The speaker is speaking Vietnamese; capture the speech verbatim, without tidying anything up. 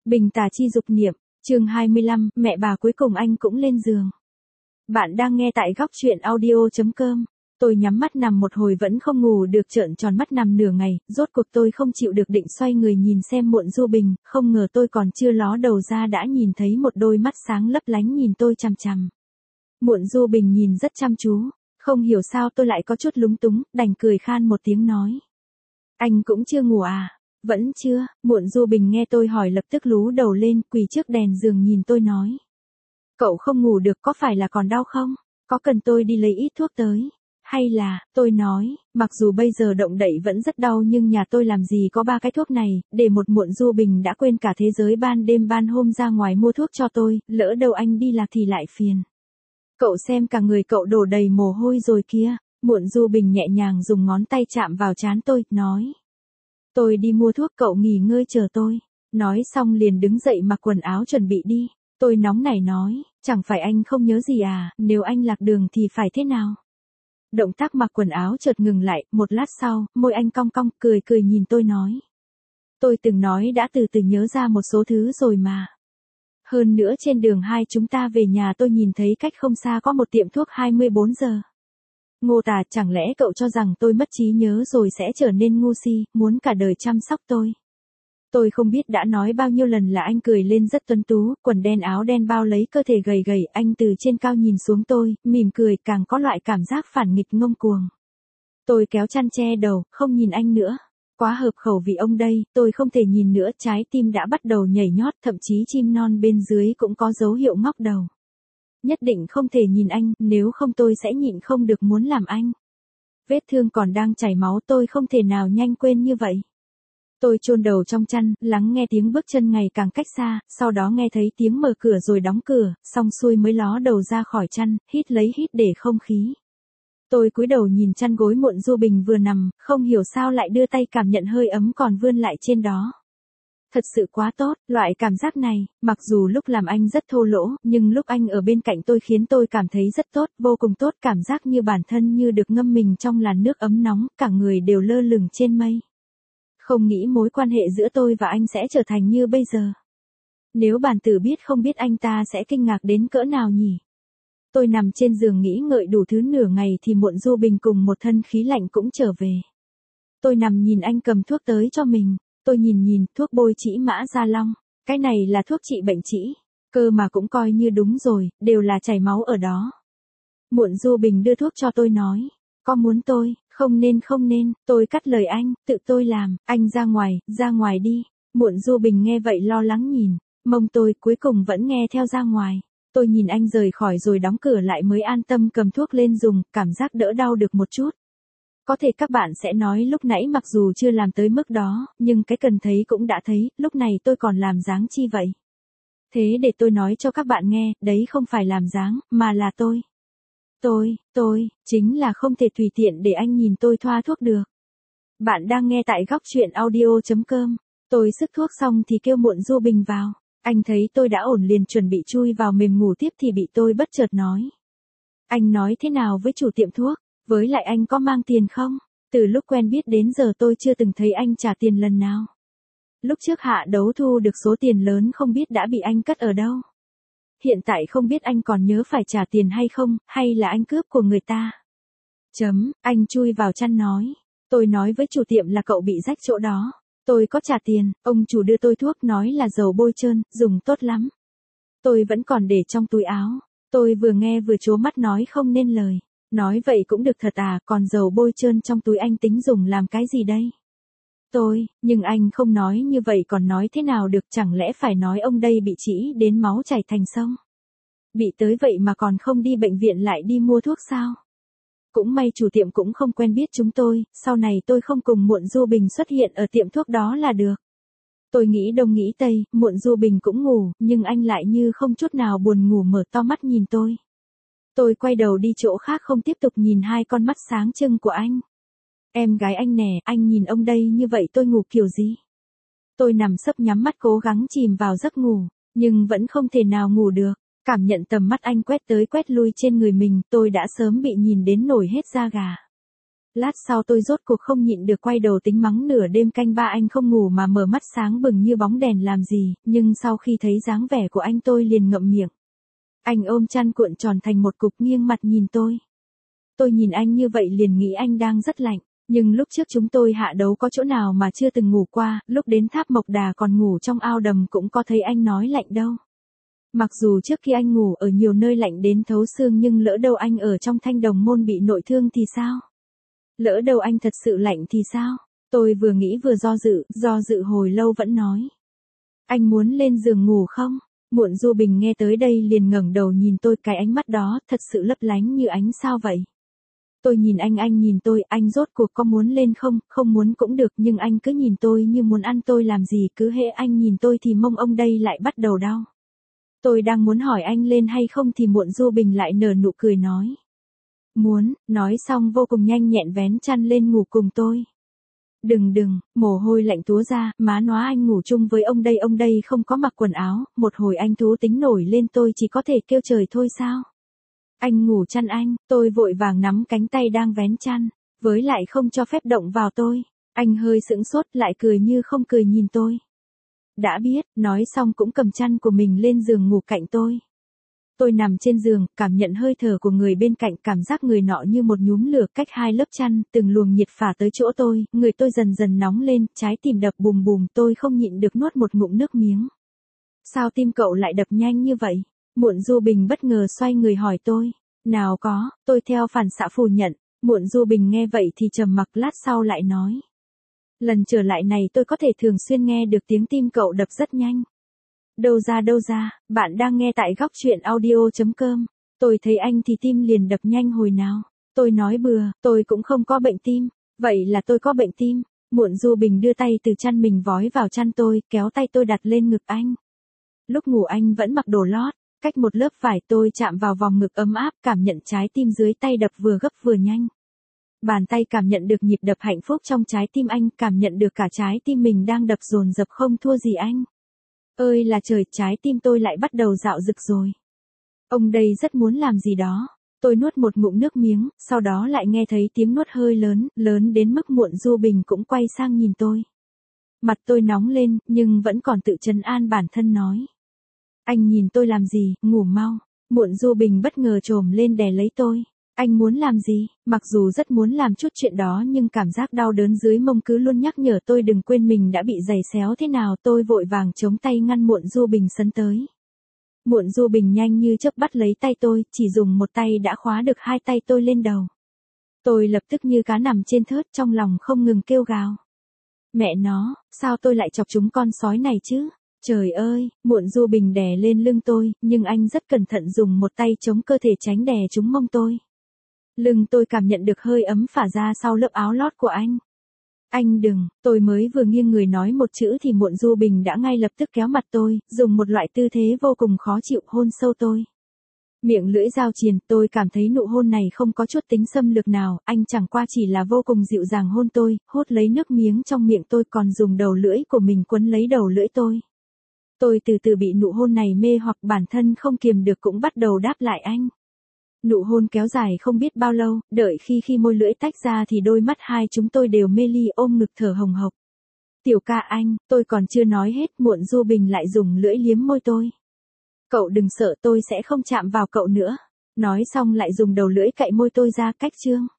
Bình tà chi dục niệm, chương hai mươi lăm, mẹ bà cuối cùng anh cũng lên giường. Bạn đang nghe tại góc truyện audio.com. Tôi nhắm mắt nằm một hồi vẫn không ngủ được, trợn tròn mắt nằm nửa ngày, rốt cuộc tôi không chịu được định xoay người nhìn xem Muộn Du Bình, không ngờ tôi còn chưa ló đầu ra đã nhìn thấy một đôi mắt sáng lấp lánh nhìn tôi chằm chằm. Muộn Du Bình nhìn rất chăm chú, không hiểu sao tôi lại có chút lúng túng, đành cười khan một tiếng nói. Anh cũng chưa ngủ à? Vẫn chưa. Muộn Du Bình nghe tôi hỏi lập tức lú đầu lên, quỳ trước đèn giường nhìn tôi nói. Cậu không ngủ được có phải là còn đau không? Có cần tôi đi lấy ít thuốc tới? Hay là, tôi nói, mặc dù bây giờ động đậy vẫn rất đau nhưng nhà tôi làm gì có ba cái thuốc này, để một Muộn Du Bình đã quên cả thế giới ban đêm ban hôm ra ngoài mua thuốc cho tôi, lỡ đâu anh đi lạc thì lại phiền. Cậu xem cả người cậu đổ đầy mồ hôi rồi kia. Muộn Du Bình nhẹ nhàng dùng ngón tay chạm vào trán tôi, nói. Tôi đi mua thuốc, cậu nghỉ ngơi chờ tôi. Nói xong liền đứng dậy mặc quần áo chuẩn bị đi. Tôi nóng nảy nói, chẳng phải anh không nhớ gì à, nếu anh lạc đường thì phải thế nào? Động tác mặc quần áo chợt ngừng lại, một lát sau, môi anh cong cong, cười cười nhìn tôi nói. Tôi từng nói đã từ từ nhớ ra một số thứ rồi mà. Hơn nữa trên đường hai chúng ta về nhà tôi nhìn thấy cách không xa có một tiệm thuốc hai mươi bốn giờ. Ngô Tà, chẳng lẽ cậu cho rằng tôi mất trí nhớ rồi sẽ trở nên ngu si, muốn cả đời chăm sóc tôi? Tôi không biết đã nói bao nhiêu lần là anh cười lên rất tuấn tú, quần đen áo đen bao lấy cơ thể gầy gầy, anh từ trên cao nhìn xuống tôi, mỉm cười càng có loại cảm giác phản nghịch ngông cuồng. Tôi kéo chăn che đầu, không nhìn anh nữa. Quá hợp khẩu vị ông đây, tôi không thể nhìn nữa, trái tim đã bắt đầu nhảy nhót, thậm chí chim non bên dưới cũng có dấu hiệu ngóc đầu. Nhất định không thể nhìn anh, nếu không tôi sẽ nhịn không được muốn làm anh. Vết thương còn đang chảy máu, tôi không thể nào nhanh quên như vậy. Tôi chôn đầu trong chăn, lắng nghe tiếng bước chân ngày càng cách xa, sau đó nghe thấy tiếng mở cửa rồi đóng cửa, xong xuôi mới ló đầu ra khỏi chăn, hít lấy hít để không khí. Tôi cúi đầu nhìn chăn gối Muộn Du Bình vừa nằm, không hiểu sao lại đưa tay cảm nhận hơi ấm còn vươn lại trên đó. Thật sự quá tốt, loại cảm giác này, mặc dù lúc làm anh rất thô lỗ, nhưng lúc anh ở bên cạnh tôi khiến tôi cảm thấy rất tốt, vô cùng tốt, cảm giác như bản thân như được ngâm mình trong làn nước ấm nóng, cả người đều lơ lửng trên mây. Không nghĩ mối quan hệ giữa tôi và anh sẽ trở thành như bây giờ. Nếu bản tử biết không biết anh ta sẽ kinh ngạc đến cỡ nào nhỉ? Tôi nằm trên giường nghĩ ngợi đủ thứ nửa ngày thì Muộn Du Bình cùng một thân khí lạnh cũng trở về. Tôi nằm nhìn anh cầm thuốc tới cho mình. Tôi nhìn nhìn, thuốc bôi trĩ mã gia long. Cái này là thuốc trị bệnh trĩ. Cơ mà cũng coi như đúng rồi, đều là chảy máu ở đó. Muộn Du Bình đưa thuốc cho tôi nói. Có muốn tôi, không nên không nên, tôi cắt lời anh, tự tôi làm, anh ra ngoài, ra ngoài đi. Muộn Du Bình nghe vậy lo lắng nhìn, mông tôi cuối cùng vẫn nghe theo ra ngoài. Tôi nhìn anh rời khỏi rồi đóng cửa lại mới an tâm cầm thuốc lên dùng, cảm giác đỡ đau được một chút. Có thể các bạn sẽ nói lúc nãy mặc dù chưa làm tới mức đó, nhưng cái cần thấy cũng đã thấy, lúc này tôi còn làm dáng chi vậy? Thế để tôi nói cho các bạn nghe, đấy không phải làm dáng, mà là tôi. Tôi, tôi, chính là không thể tùy tiện để anh nhìn tôi thoa thuốc được. Bạn đang nghe tại góc truyện audio.com. Tôi sức thuốc xong thì kêu Muộn Du Bình vào. Anh thấy tôi đã ổn liền chuẩn bị chui vào mềm ngủ tiếp thì bị tôi bất chợt nói. Anh nói thế nào với chủ tiệm thuốc? Với lại anh có mang tiền không? Từ lúc quen biết đến giờ tôi chưa từng thấy anh trả tiền lần nào. Lúc trước hạ đấu thu được số tiền lớn không biết đã bị anh cất ở đâu. Hiện tại không biết anh còn nhớ phải trả tiền hay không, hay là anh cướp của người ta. Chấm, anh chui vào chăn nói. Tôi nói với chủ tiệm là cậu bị rách chỗ đó. Tôi có trả tiền, ông chủ đưa tôi thuốc nói là dầu bôi trơn, dùng tốt lắm. Tôi vẫn còn để trong túi áo. Tôi vừa nghe vừa trố mắt nói không nên lời. Nói vậy cũng được thật à, còn dầu bôi trơn trong túi anh tính dùng làm cái gì đây? Tôi, nhưng anh không nói như vậy còn nói thế nào được, chẳng lẽ phải nói ông đây bị trĩ đến máu chảy thành sông? Bị tới vậy mà còn không đi bệnh viện lại đi mua thuốc sao? Cũng may chủ tiệm cũng không quen biết chúng tôi, sau này tôi không cùng Muộn Du Bình xuất hiện ở tiệm thuốc đó là được. Tôi nghĩ đông nghĩ tây, Muộn Du Bình cũng ngủ, nhưng anh lại như không chút nào buồn ngủ mở to mắt nhìn tôi. Tôi quay đầu đi chỗ khác không tiếp tục nhìn hai con mắt sáng trưng của anh. Em gái anh nè, anh nhìn ông đây như vậy tôi ngủ kiểu gì? Tôi nằm sấp nhắm mắt cố gắng chìm vào giấc ngủ, nhưng vẫn không thể nào ngủ được. Cảm nhận tầm mắt anh quét tới quét lui trên người mình, tôi đã sớm bị nhìn đến nổi hết da gà. Lát sau tôi rốt cuộc không nhịn được quay đầu tính mắng nửa đêm canh ba anh không ngủ mà mở mắt sáng bừng như bóng đèn làm gì, nhưng sau khi thấy dáng vẻ của anh tôi liền ngậm miệng. Anh ôm chăn cuộn tròn thành một cục nghiêng mặt nhìn tôi. Tôi nhìn anh như vậy liền nghĩ anh đang rất lạnh, nhưng lúc trước chúng tôi hạ đấu có chỗ nào mà chưa từng ngủ qua, lúc đến tháp Mộc Đà còn ngủ trong ao đầm cũng có thấy anh nói lạnh đâu. Mặc dù trước khi anh ngủ ở nhiều nơi lạnh đến thấu xương nhưng lỡ đâu anh ở trong Thanh Đồng Môn bị nội thương thì sao? Lỡ đâu anh thật sự lạnh thì sao? Tôi vừa nghĩ vừa do dự, do dự hồi lâu vẫn nói. Anh muốn lên giường ngủ không? Muộn Du Bình nghe tới đây liền ngẩng đầu nhìn tôi, cái ánh mắt đó thật sự lấp lánh như ánh sao vậy. Tôi nhìn anh, anh nhìn tôi, anh rốt cuộc có muốn lên không? Không muốn cũng được, nhưng anh cứ nhìn tôi như muốn ăn tôi làm gì, cứ hễ anh nhìn tôi thì mông ông đây lại bắt đầu đau. Tôi đang muốn hỏi anh lên hay không thì Muộn Du Bình lại nở nụ cười nói. Muốn, nói xong vô cùng nhanh nhẹn vén chăn lên ngủ cùng tôi. Đừng đừng, mồ hôi lạnh túa ra, má nóa anh ngủ chung với ông đây, ông đây không có mặc quần áo, một hồi anh thú tính nổi lên tôi chỉ có thể kêu trời thôi sao. Anh ngủ chăn anh, tôi vội vàng nắm cánh tay đang vén chăn, với lại không cho phép động vào tôi. Anh hơi sững sốt lại cười như không cười nhìn tôi. Đã biết, nói xong cũng cầm chăn của mình lên giường ngủ cạnh tôi. Tôi nằm trên giường, cảm nhận hơi thở của người bên cạnh, cảm giác người nọ như một nhúm lửa cách hai lớp chăn, từng luồng nhiệt phả tới chỗ tôi, người tôi dần dần nóng lên, trái tim đập bùm bùm, tôi không nhịn được nuốt một ngụm nước miếng. Sao tim cậu lại đập nhanh như vậy? Muộn Du Bình bất ngờ xoay người hỏi tôi. Nào có, tôi theo phản xạ phủ nhận. Muộn Du Bình nghe vậy thì trầm mặc, lát sau lại nói. Lần trở lại này tôi có thể thường xuyên nghe được tiếng tim cậu đập rất nhanh. Đâu ra đâu ra, bạn đang nghe tại góc truyện audio chấm com. Tôi thấy anh thì tim liền đập nhanh hồi nào. Tôi nói bừa, tôi cũng không có bệnh tim. Vậy là tôi có bệnh tim. Muộn Du Bình đưa tay từ chăn mình vói vào chăn tôi, kéo tay tôi đặt lên ngực anh. Lúc ngủ anh vẫn mặc đồ lót, cách một lớp vải, tôi chạm vào vòng ngực ấm áp, cảm nhận trái tim dưới tay đập vừa gấp vừa nhanh. Bàn tay cảm nhận được nhịp đập hạnh phúc trong trái tim anh, cảm nhận được cả trái tim mình đang đập dồn dập không thua gì anh. Ơi là trời, trái tim tôi lại bắt đầu dạo dực rồi. Ông đây rất muốn làm gì đó. Tôi nuốt một ngụm nước miếng, sau đó lại nghe thấy tiếng nuốt hơi lớn, lớn đến mức Muộn Du Bình cũng quay sang nhìn tôi. Mặt tôi nóng lên, nhưng vẫn còn tự trấn an bản thân nói. Anh nhìn tôi làm gì, ngủ mau. Muộn Du Bình bất ngờ trồm lên đè lấy tôi. Anh muốn làm gì? Mặc dù rất muốn làm chút chuyện đó nhưng cảm giác đau đớn dưới mông cứ luôn nhắc nhở tôi đừng quên mình đã bị giày xéo thế nào. Tôi vội vàng chống tay ngăn Muộn Du Bình sấn tới. Muộn Du Bình nhanh như chớp bắt lấy tay tôi, chỉ dùng một tay đã khóa được hai tay tôi lên đầu. Tôi lập tức như cá nằm trên thớt, trong lòng không ngừng kêu gào. Mẹ nó, sao tôi lại chọc chúng con sói này chứ? Trời ơi, Muộn Du Bình đè lên lưng tôi, nhưng anh rất cẩn thận dùng một tay chống cơ thể tránh đè trúng mông tôi. Lưng tôi cảm nhận được hơi ấm phả ra sau lớp áo lót của anh. Anh đừng, tôi mới vừa nghiêng người nói một chữ thì Muộn Du Bình đã ngay lập tức kéo mặt tôi, dùng một loại tư thế vô cùng khó chịu hôn sâu tôi. Miệng lưỡi giao triền, tôi cảm thấy nụ hôn này không có chút tính xâm lược nào, anh chẳng qua chỉ là vô cùng dịu dàng hôn tôi, hốt lấy nước miếng trong miệng tôi còn dùng đầu lưỡi của mình quấn lấy đầu lưỡi tôi. Tôi từ từ bị nụ hôn này mê hoặc bản thân không kiềm được cũng bắt đầu đáp lại anh. Nụ hôn kéo dài không biết bao lâu, đợi khi khi môi lưỡi tách ra thì đôi mắt hai chúng tôi đều mê ly ôm ngực thở hồng hộc. Tiểu ca anh, tôi còn chưa nói hết, Muộn Du Bình lại dùng lưỡi liếm môi tôi. Cậu đừng sợ, tôi sẽ không chạm vào cậu nữa. Nói xong lại dùng đầu lưỡi cạy môi tôi ra cách chương.